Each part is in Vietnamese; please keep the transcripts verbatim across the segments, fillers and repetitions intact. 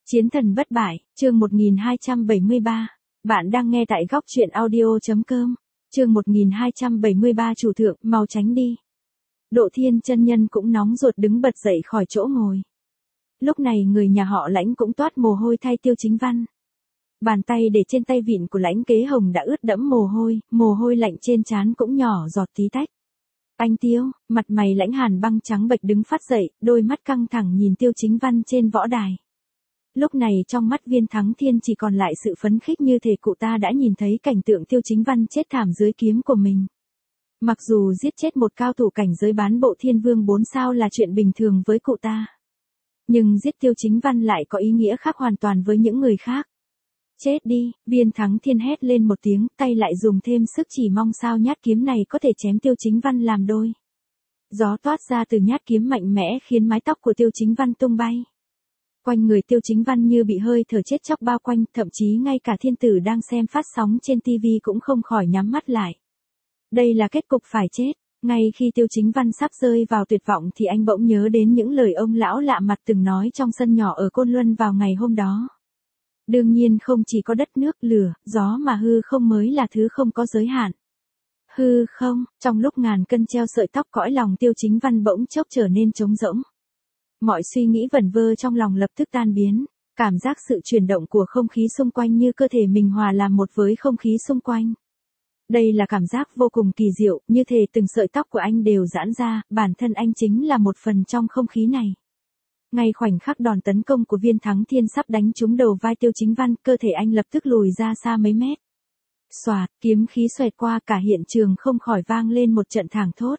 Chiến thần bất bại, chương một nghìn hai trăm bảy mươi ba. Bạn đang nghe tại góc truyện audio.com. Chương một nghìn hai trăm bảy mươi ba chủ thượng, mau tránh đi. Độ Thiên chân nhân cũng nóng ruột đứng bật dậy khỏi chỗ ngồi. Lúc này người nhà họ Lãnh cũng toát mồ hôi thay Tiêu Chính Văn. Bàn tay để trên tay vịn của Lãnh Kế Hồng đã ướt đẫm mồ hôi, mồ hôi lạnh trên trán cũng nhỏ giọt tí tách. Anh Tiêu, mặt mày Lãnh Hàn băng trắng bệch đứng phát dậy, đôi mắt căng thẳng nhìn Tiêu Chính Văn trên võ đài. Lúc này trong mắt Viên Thắng Thiên chỉ còn lại sự phấn khích như thể cụ ta đã nhìn thấy cảnh tượng Tiêu Chính Văn chết thảm dưới kiếm của mình. Mặc dù giết chết một cao thủ cảnh giới bán bộ thiên vương bốn sao là chuyện bình thường với cụ ta. Nhưng giết Tiêu Chính Văn lại có ý nghĩa khác hoàn toàn với những người khác. Chết đi, Viên Thắng Thiên hét lên một tiếng, tay lại dùng thêm sức chỉ mong sao nhát kiếm này có thể chém Tiêu Chính Văn làm đôi. Gió toát ra từ nhát kiếm mạnh mẽ khiến mái tóc của Tiêu Chính Văn tung bay. Quanh người Tiêu Chính Văn như bị hơi thở chết chóc bao quanh, thậm chí ngay cả thiên tử đang xem phát sóng trên tivi cũng không khỏi nhắm mắt lại. Đây là kết cục phải chết. Ngay khi Tiêu Chính Văn sắp rơi vào tuyệt vọng thì anh bỗng nhớ đến những lời ông lão lạ mặt từng nói trong sân nhỏ ở Côn Luân vào ngày hôm đó. Đương nhiên không chỉ có đất nước, lửa, gió mà hư không mới là thứ không có giới hạn. Hư không, trong lúc ngàn cân treo sợi tóc cõi lòng Tiêu Chính Văn bỗng chốc trở nên trống rỗng. Mọi suy nghĩ vẩn vơ trong lòng lập tức tan biến, cảm giác sự chuyển động của không khí xung quanh như cơ thể mình hòa làm một với không khí xung quanh. Đây là cảm giác vô cùng kỳ diệu, như thể từng sợi tóc của anh đều giãn ra, bản thân anh chính là một phần trong không khí này. Ngay khoảnh khắc đòn tấn công của Viên Thắng Thiên sắp đánh trúng đầu vai Tiêu Chính Văn, cơ thể anh lập tức lùi ra xa mấy mét. Xoạt, kiếm khí xoẹt qua cả hiện trường không khỏi vang lên một trận thảng thốt.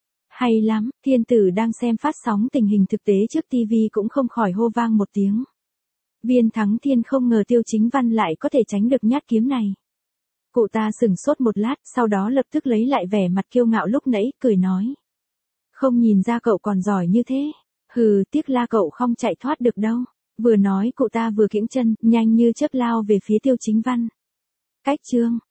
Hay lắm, thiên tử đang xem phát sóng tình hình thực tế trước tivi cũng không khỏi hô vang một tiếng. Viên Thắng Thiên không ngờ Tiêu Chính Văn lại có thể tránh được nhát kiếm này. Cụ ta sửng sốt một lát, sau đó lập tức lấy lại vẻ mặt kiêu ngạo lúc nãy, cười nói. Không nhìn ra cậu còn giỏi như thế. Hừ, tiếc là cậu không chạy thoát được đâu. Vừa nói cụ ta vừa kiễng chân, nhanh như chớp lao về phía Tiêu Chính Văn. Cách chương,